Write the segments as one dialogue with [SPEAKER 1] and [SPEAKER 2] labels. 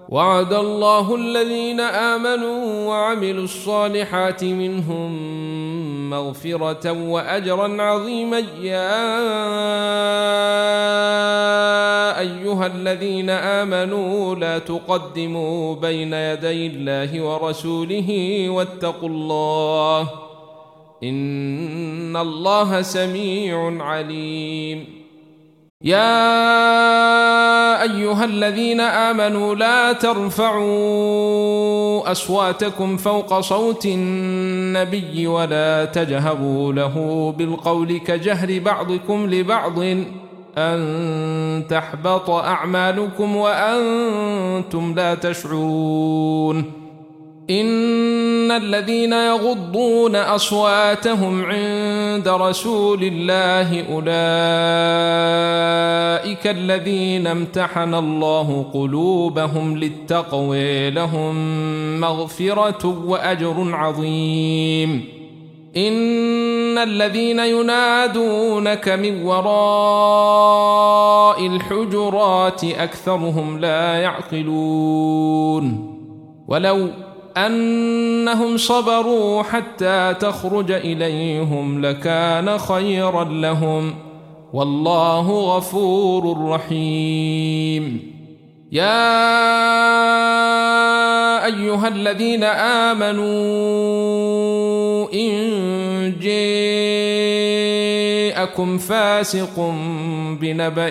[SPEAKER 1] وعد الله الذين آمنوا وعملوا الصالحات منهم مغفرة وأجرا عظيما. يا أيها الذين آمنوا لا تقدموا بين يدي الله ورسوله واتقوا الله إن الله سميع عليم. يا أيها الذين آمنوا لا ترفعوا أصواتكم فوق صوت النبي ولا تجهروا له بالقول كجهر بعضكم لبعض أن تحبط أعمالكم وأنتم لا تشعرون. إن الذين يغضون أصواتهم عند رسول الله أولئك الذين امتحن الله قلوبهم للتقوى لهم مغفرة وأجر عظيم. إن الذين ينادونك من وراء الحجرات أكثرهم لا يعقلون. ولو أنهم صبروا حتى تخرج إليهم لكان خيرا لهم والله غفور رحيم. يا أيها الذين آمنوا إن جاءكم فاسق بنبأ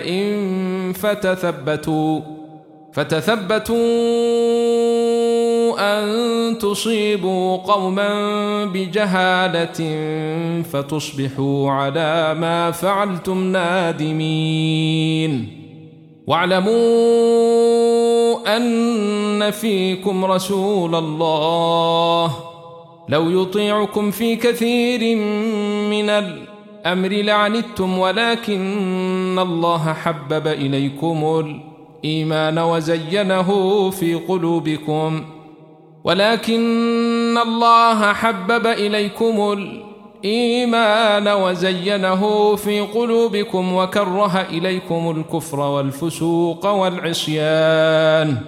[SPEAKER 1] فتثبتوا أن تصيبوا قوما بجهالة فتصبحوا على ما فعلتم نادمين. واعلموا أن فيكم رسول الله لو يطيعكم في كثير من الأمر لعنتم ولكن الله حبب إليكم الإيمان وزينه في قلوبكم وكره إليكم الكفر والفسوق والعصيان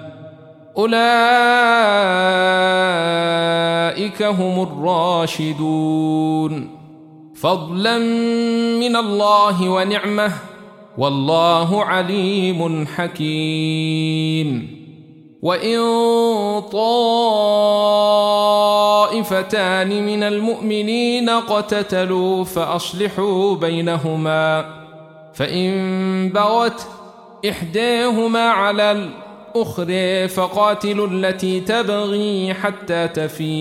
[SPEAKER 1] أولئك هم الراشدون فضلا من الله ونعمه والله عليم حكيم. وإن طائفتان من المؤمنين اقتتلوا فأصلحوا بينهما فإن بغت إحداهما على الأخرى فقاتلوا التي تبغي حتى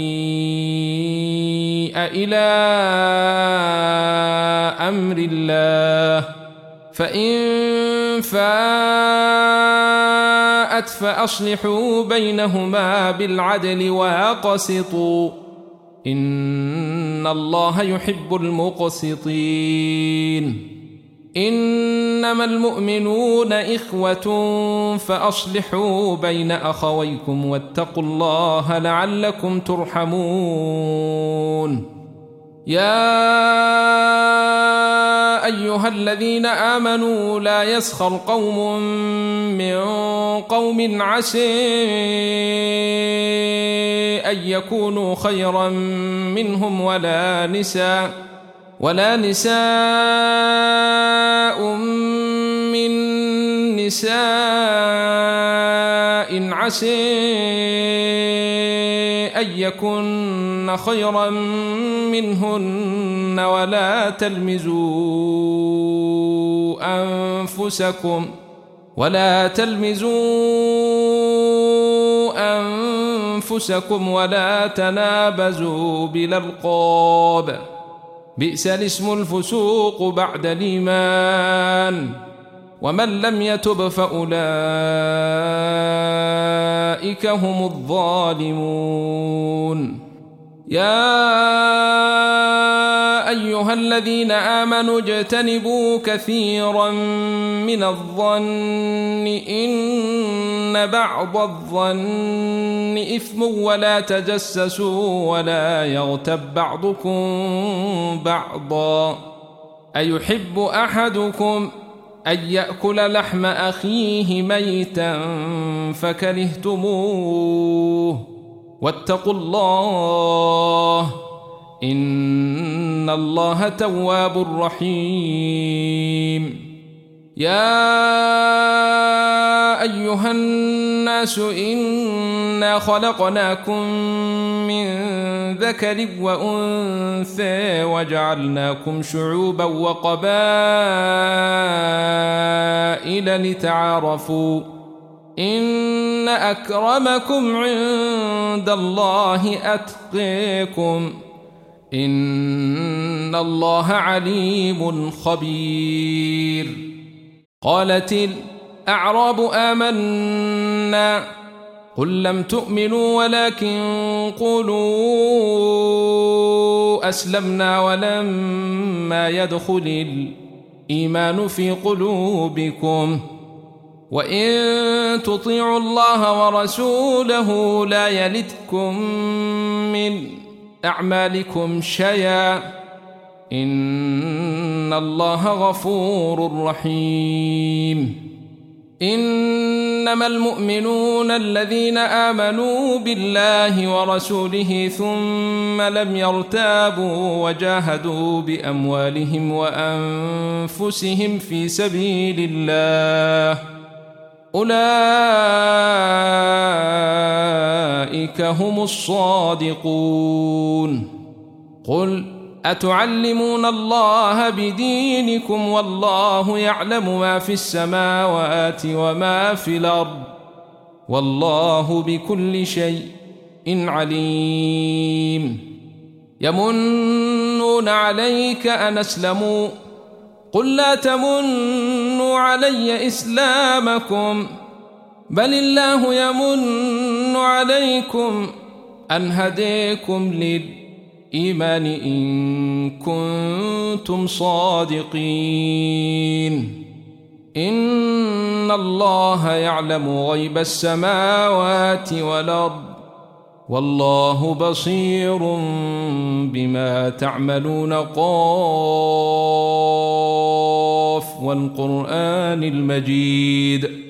[SPEAKER 1] تفيء إلى أمر الله فإن فاءت فأصلحوا بينهما بالعدل وأقسطوا إن الله يحب المقسطين. إنما المؤمنون إخوة فأصلحوا بين أخويكم واتقوا الله لعلكم ترحمون. يا أيها الذين آمنوا لا يسخر قوم من قوم عسى أن يكونوا خيرا منهم ولا نساء من نساء عسى أن يكن خيرا منهن ولا تلمزوا أنفسكم ولا تنابزوا بالألقاب بئس الاسم الفسوق بعد الإيمان ومن لم يتب فأولئك هم الظالمون. يا أيها الذين آمنوا اجتنبوا كثيرا من الظن إن بعض الظن إثم ولا تجسسوا ولا يغتب بعضكم بعضا أيحب أحدكم أن يأكل لحم أخيه ميتا فكرهتموه واتقوا الله إن الله تواب رحيم. يا أيها الناس إنا خلقناكم من ذكر وأنثى وجعلناكم شعوبا وقبائل لتعارفوا إن أكرمكم عند الله أتقاكم إن الله عليم خبير. قالت الأعراب آمنا قل لم تؤمنوا ولكن قولوا أسلمنا ولما يدخل الإيمان في قلوبكم وإن تطيعوا الله ورسوله لا يلتكم من أعمالكم شيئا إن الله غفور رحيم. إنما المؤمنون الذين آمنوا بالله ورسوله ثم لم يرتابوا وجاهدوا بأموالهم وأنفسهم في سبيل الله أولئك هم الصادقون. قل أتعلمون الله بدينكم والله يعلم ما في السماوات وما في الأرض والله بكل شيء عليم. يمنون عليك أن أسلموا قل لا تمنوا علي إسلامكم بل الله يمن عليكم أن هديكم للإيمان إن كنتم صادقين. إن الله يعلم غيب السماوات والأرض والله بصير بما تعملون. قاف والقرآن المجيد.